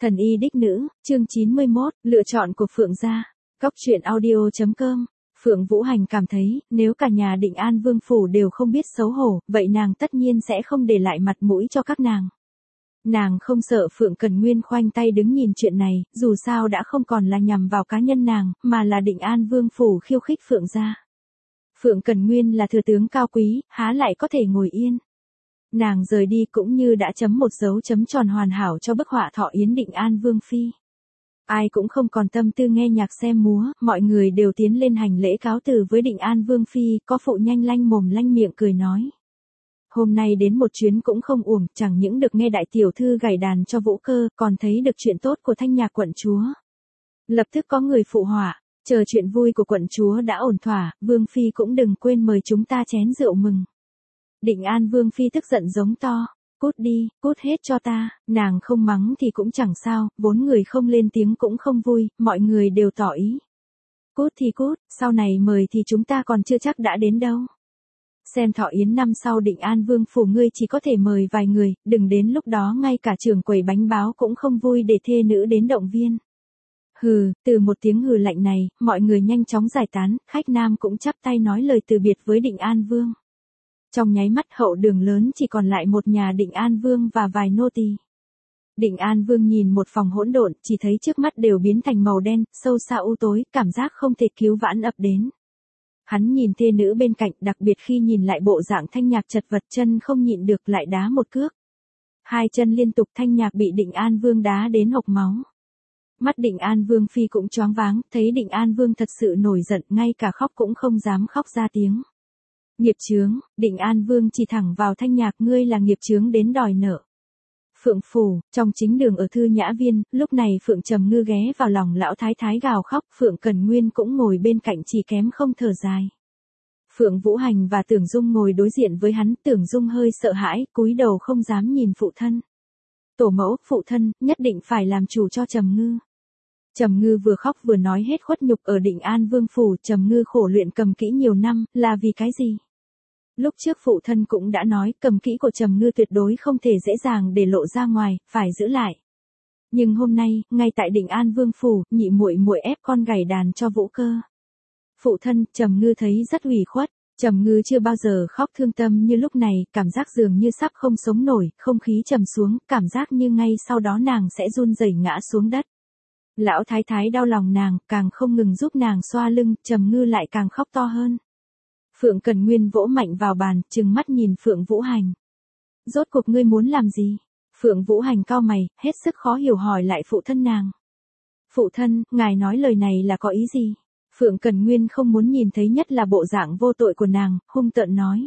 Thần y đích nữ, chương 91, lựa chọn của Phượng gia. Góc truyện audio.com. Phượng Vũ Hành cảm thấy, nếu cả nhà Định An Vương phủ đều không biết xấu hổ, vậy nàng tất nhiên sẽ không để lại mặt mũi cho các nàng. Nàng không sợ Phượng Cần Nguyên khoanh tay đứng nhìn chuyện này, dù sao đã không còn là nhằm vào cá nhân nàng, mà là Định An Vương phủ khiêu khích Phượng gia. Phượng Cần Nguyên là thừa tướng cao quý, há lại có thể ngồi yên. Nàng rời đi cũng như đã chấm một dấu chấm tròn hoàn hảo cho bức họa thọ yến Định An Vương phi. Ai cũng không còn tâm tư nghe nhạc xem múa, mọi người đều tiến lên hành lễ cáo từ với Định An Vương phi, có phụ nhanh lanh mồm lanh miệng cười nói. Hôm nay đến một chuyến cũng không uổng, chẳng những được nghe đại tiểu thư gảy đàn cho Vũ Cơ, còn thấy được chuyện tốt của Thanh Nhạc quận chúa. Lập tức có người phụ họa, chờ chuyện vui của quận chúa đã ổn thỏa, Vương phi cũng đừng quên mời chúng ta chén rượu mừng. Định An Vương phi tức giận giống to, cút đi, cút hết cho ta, nàng không mắng thì cũng chẳng sao, vốn người không lên tiếng cũng không vui, mọi người đều tỏ ý. Cút thì cút, sau này mời thì chúng ta còn chưa chắc đã đến đâu. Xem thọ yến năm sau Định An Vương phủ ngươi chỉ có thể mời vài người, đừng đến lúc đó ngay cả trưởng quầy bánh báo cũng không vui để thê nữ đến động viên. Hừ, từ một tiếng hừ lạnh này, mọi người nhanh chóng giải tán, khách nam cũng chắp tay nói lời từ biệt với Định An Vương. Trong nháy mắt hậu đường lớn chỉ còn lại một nhà Định An Vương và vài nô tỳ. Định An Vương nhìn một phòng hỗn độn, chỉ thấy trước mắt đều biến thành màu đen, sâu xa u tối, cảm giác không thể cứu vãn ập đến. Hắn nhìn thê nữ bên cạnh, đặc biệt khi nhìn lại bộ dạng Thanh Nhạc chật vật, chân không nhịn được lại đá một cước. Hai chân liên tục, Thanh Nhạc bị Định An Vương đá đến hộc máu. Mắt Định An Vương phi cũng choáng váng, thấy Định An Vương thật sự nổi giận, ngay cả khóc cũng không dám khóc ra tiếng. Nghiệp chướng, Định An Vương chỉ thẳng vào Thanh Nhạc, ngươi là nghiệp chướng đến đòi nợ. Phượng phủ, trong chính đường ở Thư Nhã Viên, lúc này Phượng Trầm Ngư ghé vào lòng lão thái thái gào khóc, Phượng Cần Nguyên cũng ngồi bên cạnh chỉ kém không thở dài. Phượng Vũ Hành và Tưởng Dung ngồi đối diện với hắn, Tưởng Dung hơi sợ hãi, cúi đầu không dám nhìn phụ thân. Tổ mẫu, phụ thân, nhất định phải làm chủ cho Trầm Ngư. Trầm Ngư vừa khóc vừa nói hết khuất nhục ở Định An Vương phủ, Trầm Ngư khổ luyện cầm kỹ nhiều năm, là vì cái gì? Lúc trước phụ thân cũng đã nói, cầm kỹ của Trầm Ngư tuyệt đối không thể dễ dàng để lộ ra ngoài, phải giữ lại. Nhưng hôm nay, ngay tại Định An Vương phủ, nhị muội muội ép con gảy đàn cho Vũ Cơ. Phụ thân, Trầm Ngư thấy rất ủy khuất, Trầm Ngư chưa bao giờ khóc thương tâm như lúc này, cảm giác dường như sắp không sống nổi, không khí trầm xuống, cảm giác như ngay sau đó nàng sẽ run rẩy ngã xuống đất. Lão thái thái đau lòng nàng, càng không ngừng giúp nàng xoa lưng, Trầm Ngư lại càng khóc to hơn. Phượng Cần Nguyên vỗ mạnh vào bàn, trừng mắt nhìn Phượng Vũ Hành. Rốt cuộc ngươi muốn làm gì? Phượng Vũ Hành cau mày, hết sức khó hiểu hỏi lại phụ thân nàng. Phụ thân, ngài nói lời này là có ý gì? Phượng Cần Nguyên không muốn nhìn thấy, nhất là bộ dạng vô tội của nàng, hung tợn nói.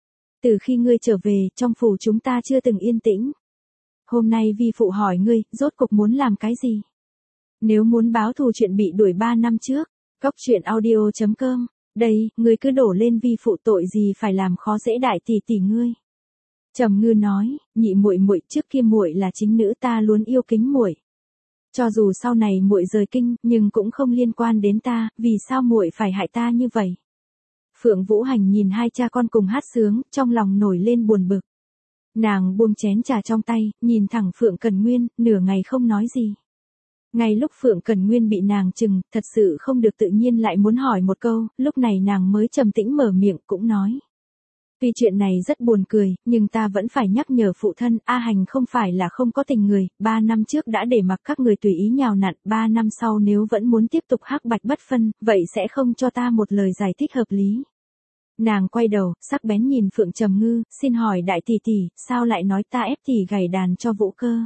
Từ khi ngươi trở về, trong phủ chúng ta chưa từng yên tĩnh. Hôm nay vi phụ hỏi ngươi, rốt cuộc muốn làm cái gì? Nếu muốn báo thù chuyện bị đuổi 3 năm trước, góc truyện audio.com. Đây, ngươi cứ đổ lên vi phụ, tội gì phải làm khó dễ đại tỷ tỷ ngươi. Trầm Ngư nói, nhị muội muội, trước kia muội là chính nữ, ta luôn yêu kính muội. Cho dù sau này muội rời kinh, nhưng cũng không liên quan đến ta, vì sao muội phải hại ta như vậy? Phượng Vũ Hành nhìn hai cha con cùng hát sướng, trong lòng nổi lên buồn bực. Nàng buông chén trà trong tay, nhìn thẳng Phượng Cần Nguyên, nửa ngày không nói gì. Ngay lúc Phượng Cần Nguyên bị nàng chừng, thật sự không được tự nhiên lại muốn hỏi một câu, lúc này nàng mới trầm tĩnh mở miệng cũng nói. Tuy chuyện này rất buồn cười, nhưng ta vẫn phải nhắc nhở phụ thân, A Hành không phải là không có tình người, 3 năm trước đã để mặc các người tùy ý nhào nặn, 3 năm sau nếu vẫn muốn tiếp tục hắc bạch bất phân, vậy sẽ không cho ta một lời giải thích hợp lý. Nàng quay đầu, sắc bén nhìn Phượng Trầm Ngư, xin hỏi đại tỷ tỷ, sao lại nói ta ép tỷ gảy đàn cho Vũ Cơ?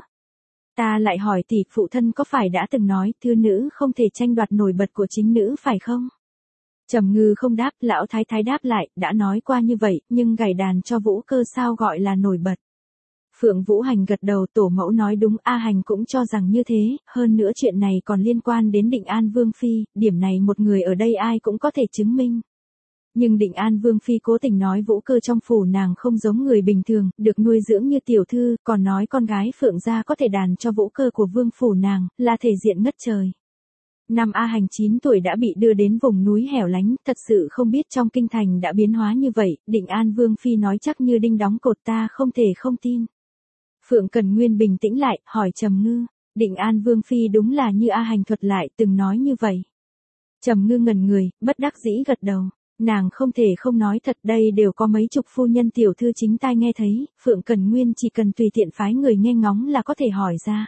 Ta lại hỏi tỷ, phụ thân có phải đã từng nói, thư nữ không thể tranh đoạt nổi bật của chính nữ phải không? Trầm Ngư không đáp, lão thái thái đáp lại, đã nói qua như vậy, nhưng gảy đàn cho Vũ Cơ sao gọi là nổi bật? Phượng Vũ Hành gật đầu, tổ mẫu nói đúng, A Hành cũng cho rằng như thế, hơn nữa chuyện này còn liên quan đến Định An Vương phi, điểm này một người ở đây ai cũng có thể chứng minh. Nhưng Định An Vương phi cố tình nói Vũ Cơ trong phủ nàng không giống người bình thường, được nuôi dưỡng như tiểu thư, còn nói con gái Phượng gia có thể đàn cho Vũ Cơ của vương phủ nàng, là thể diện ngất trời. Năm A Hành 9 tuổi đã bị đưa đến vùng núi hẻo lánh, thật sự không biết trong kinh thành đã biến hóa như vậy, Định An Vương phi nói chắc như đinh đóng cột, ta không thể không tin. Phượng Cần Nguyên bình tĩnh lại, hỏi Trầm Ngư, Định An Vương Phi đúng là như A Hành thuật lại từng nói như vậy. Trầm Ngư ngẩn người, bất đắc dĩ gật đầu. Nàng không thể không nói thật, đây đều có mấy chục phu nhân tiểu thư chính tai nghe thấy, Phượng Cần Nguyên chỉ cần tùy tiện phái người nghe ngóng là có thể hỏi ra.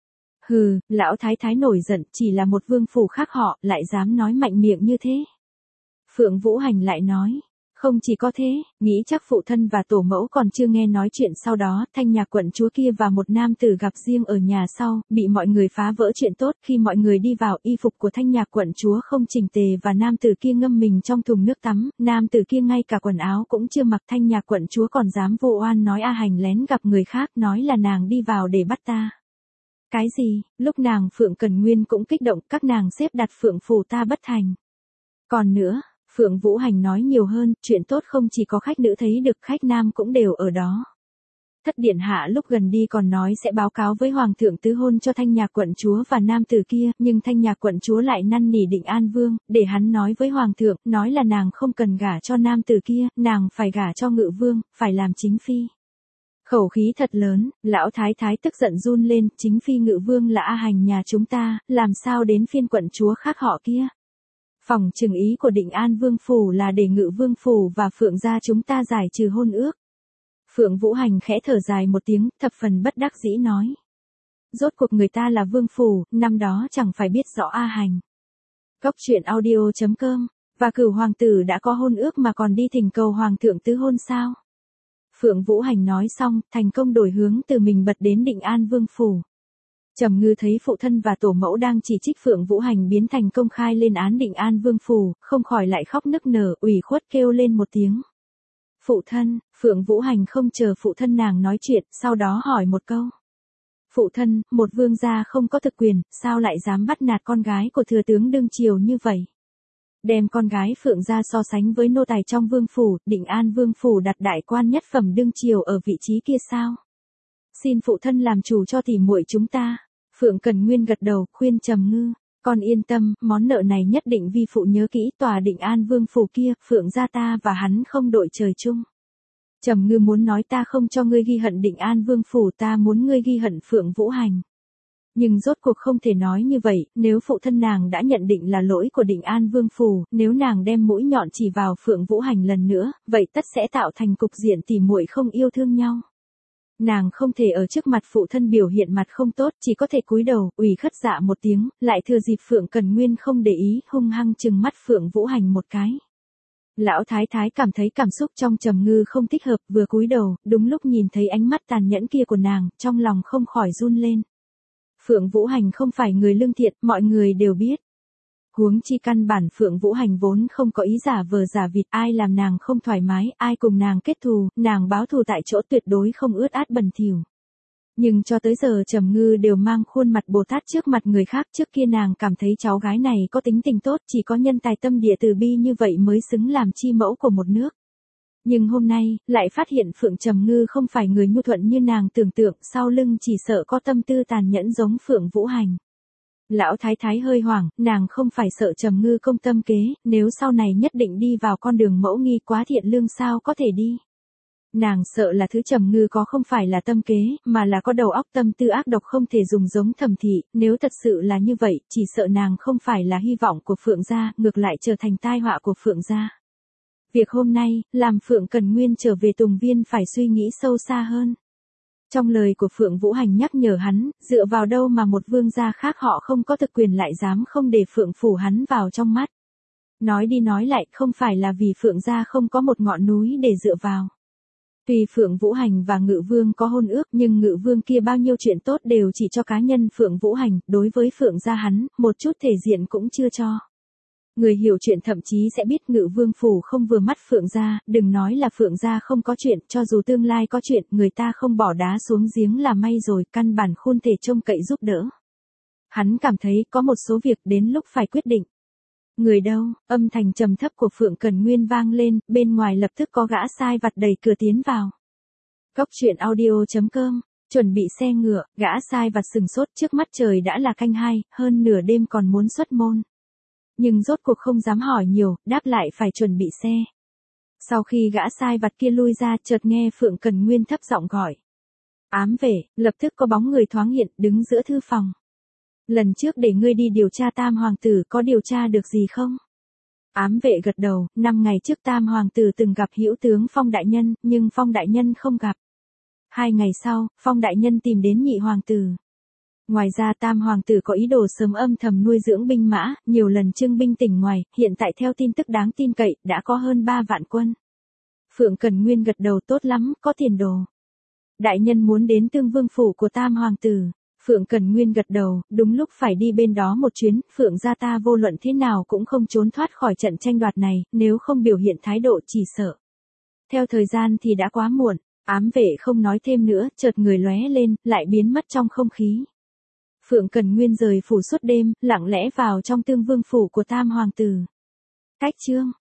Hừ, lão thái thái nổi giận, chỉ là một vương phủ khác họ, lại dám nói mạnh miệng như thế. Phượng Vũ Hành lại nói, không chỉ có thế, nghĩ chắc phụ thân và tổ mẫu còn chưa nghe nói chuyện sau đó, Thanh Nhạc quận chúa kia và một nam tử gặp riêng ở nhà sau, bị mọi người phá vỡ chuyện tốt. Khi mọi người đi vào, y phục của Thanh Nhạc quận chúa không chỉnh tề và nam tử kia ngâm mình trong thùng nước tắm, nam tử kia ngay cả quần áo cũng chưa mặc. Thanh Nhạc quận chúa còn dám vô oan nói A Hành lén gặp người khác, nói là nàng đi vào để bắt ta. Cái gì? Lúc nàng Phượng Cần Nguyên cũng kích động, các nàng xếp đặt Phượng phủ ta bất thành. Còn nữa, Phượng Vũ Hành nói nhiều hơn, chuyện tốt không chỉ có khách nữ thấy được, khách nam cũng đều ở đó. Thất điện hạ lúc gần đi còn nói sẽ báo cáo với hoàng thượng tứ hôn cho Thanh Nhạc quận chúa và nam tử kia, nhưng Thanh Nhạc quận chúa lại năn nỉ Định An Vương, để hắn nói với hoàng thượng, nói là nàng không cần gả cho nam tử kia, nàng phải gả cho Ngự Vương, phải làm chính phi. Khẩu khí thật lớn, lão thái thái tức giận run lên, chính phi Ngự Vương là A Hành nhà chúng ta, làm sao đến phiên quận chúa khác họ kia. Phòng trừng ý của Định An Vương phủ là để Ngự Vương phủ và Phượng gia chúng ta giải trừ hôn ước. Phượng Vũ Hành khẽ thở dài một tiếng, thập phần bất đắc dĩ nói. Rốt cuộc người ta là vương phủ, năm đó chẳng phải biết rõ A Hành. Góc truyện audio.com, và Cửu hoàng tử đã có hôn ước mà còn đi thỉnh cầu hoàng thượng tứ hôn sao? Phượng Vũ Hành nói xong, thành công đổi hướng từ mình bật đến Định An Vương phủ. Trầm Ngư thấy phụ thân và tổ mẫu đang chỉ trích Phượng Vũ Hành biến thành công khai lên án Định An Vương phủ, không khỏi lại khóc nức nở, ủy khuất kêu lên một tiếng. Phụ thân, Phượng Vũ Hành không chờ phụ thân nàng nói chuyện, sau đó hỏi một câu. Phụ thân, một vương gia không có thực quyền, sao lại dám bắt nạt con gái của thừa tướng đương triều như vậy? Đem con gái Phượng gia so sánh với nô tài trong vương phủ, Định An Vương phủ đặt đại quan nhất phẩm đương triều ở vị trí kia sao? Xin phụ thân làm chủ cho tỉ muội chúng ta. Phượng Cần Nguyên gật đầu, khuyên Trầm Ngư. Con yên tâm, món nợ này nhất định vi phụ nhớ kỹ, tòa Định An Vương phủ kia, Phượng gia ta và hắn không đội trời chung. Trầm Ngư muốn nói ta không cho ngươi ghi hận Định An Vương phủ, ta muốn ngươi ghi hận Phượng Vũ Hành. Nhưng rốt cuộc không thể nói như vậy, nếu phụ thân nàng đã nhận định là lỗi của Định An Vương phủ, nếu nàng đem mũi nhọn chỉ vào Phượng Vũ Hành lần nữa, vậy tất sẽ tạo thành cục diện tỉ muội không yêu thương nhau. Nàng không thể ở trước mặt phụ thân biểu hiện mặt không tốt, chỉ có thể cúi đầu, ủy khất dạ một tiếng, lại thừa dịp Phượng Cần Nguyên không để ý, hung hăng trừng mắt Phượng Vũ Hành một cái. Lão thái thái cảm thấy cảm xúc trong Trầm Ngư không thích hợp, vừa cúi đầu, đúng lúc nhìn thấy ánh mắt tàn nhẫn kia của nàng, trong lòng không khỏi run lên. Phượng Vũ Hành không phải người lương thiện, mọi người đều biết. Huống chi căn bản Phượng Vũ Hành vốn không có ý giả vờ giả vịt, ai làm nàng không thoải mái, ai cùng nàng kết thù, nàng báo thù tại chỗ tuyệt đối không ướt át bẩn thỉu. Nhưng cho tới giờ Trầm Ngư đều mang khuôn mặt Bồ Tát trước mặt người khác, trước kia nàng cảm thấy cháu gái này có tính tình tốt, chỉ có nhân tài tâm địa từ bi như vậy mới xứng làm chi mẫu của một nước. Nhưng hôm nay, lại phát hiện Phượng Trầm Ngư không phải người nhu thuận như nàng tưởng tượng, sau lưng chỉ sợ có tâm tư tàn nhẫn giống Phượng Vũ Hành. Lão thái thái hơi hoảng, nàng không phải sợ Trầm Ngư công tâm kế, nếu sau này nhất định đi vào con đường mẫu nghi quá thiện lương sao có thể đi. Nàng sợ là thứ Trầm Ngư có không phải là tâm kế, mà là có đầu óc tâm tư ác độc không thể dùng giống Thẩm thị, nếu thật sự là như vậy, chỉ sợ nàng không phải là hy vọng của Phượng gia, ngược lại trở thành tai họa của Phượng gia. Việc hôm nay, làm Phượng Cần Nguyên trở về Tùng Viên phải suy nghĩ sâu xa hơn. Trong lời của Phượng Vũ Hành nhắc nhở hắn, dựa vào đâu mà một vương gia khác họ không có thực quyền lại dám không để Phượng phủ hắn vào trong mắt. Nói đi nói lại, không phải là vì Phượng gia không có một ngọn núi để dựa vào. Tuy Phượng Vũ Hành và Ngự Vương có hôn ước, nhưng Ngự Vương kia bao nhiêu chuyện tốt đều chỉ cho cá nhân Phượng Vũ Hành, đối với Phượng gia hắn, một chút thể diện cũng chưa cho. Người hiểu chuyện thậm chí sẽ biết Ngự Vương phủ không vừa mắt Phượng gia, đừng nói là Phượng gia không có chuyện, cho dù tương lai có chuyện, người ta không bỏ đá xuống giếng là may rồi, căn bản không thể trông cậy giúp đỡ. Hắn cảm thấy có một số việc đến lúc phải quyết định. Người đâu? Âm thanh trầm thấp của Phượng Cần Nguyên vang lên, bên ngoài lập tức có gã sai vặt đẩy cửa tiến vào. Góc truyện audio.com, chuẩn bị xe ngựa, gã sai vặt sừng sốt, trước mắt trời đã là canh 2, hơn nửa đêm còn muốn xuất môn. Nhưng rốt cuộc không dám hỏi nhiều, đáp lại phải chuẩn bị xe. Sau khi gã sai vặt kia lui ra, chợt nghe Phượng Cần Nguyên thấp giọng gọi. Ám vệ, lập tức có bóng người thoáng hiện, đứng giữa thư phòng. Lần trước để ngươi đi điều tra Tam Hoàng tử có điều tra được gì không? Ám vệ gật đầu, 5 ngày trước Tam Hoàng tử từng gặp hữu tướng Phong đại nhân, nhưng Phong đại nhân không gặp. 2 ngày sau, Phong đại nhân tìm đến nhị hoàng tử. Ngoài ra Tam Hoàng tử có ý đồ sớm âm thầm nuôi dưỡng binh mã, nhiều lần trưng binh tỉnh ngoài, hiện tại theo tin tức đáng tin cậy, đã có hơn 3 vạn quân. Phượng Cẩn Nguyên gật đầu, tốt lắm, có tiền đồ. Đại nhân muốn đến Tương Vương phủ của Tam Hoàng tử. Phượng Cẩn Nguyên gật đầu, đúng lúc phải đi bên đó một chuyến, Phượng gia ta vô luận thế nào cũng không trốn thoát khỏi trận tranh đoạt này, nếu không biểu hiện thái độ chỉ sợ. Theo thời gian thì đã quá muộn, ám vệ không nói thêm nữa, chợt người lóe lên, lại biến mất trong không khí. Phượng Cẩn Nguyên rời phủ suốt đêm, lặng lẽ vào trong Tương Vương phủ của Tam Hoàng tử. Cách chương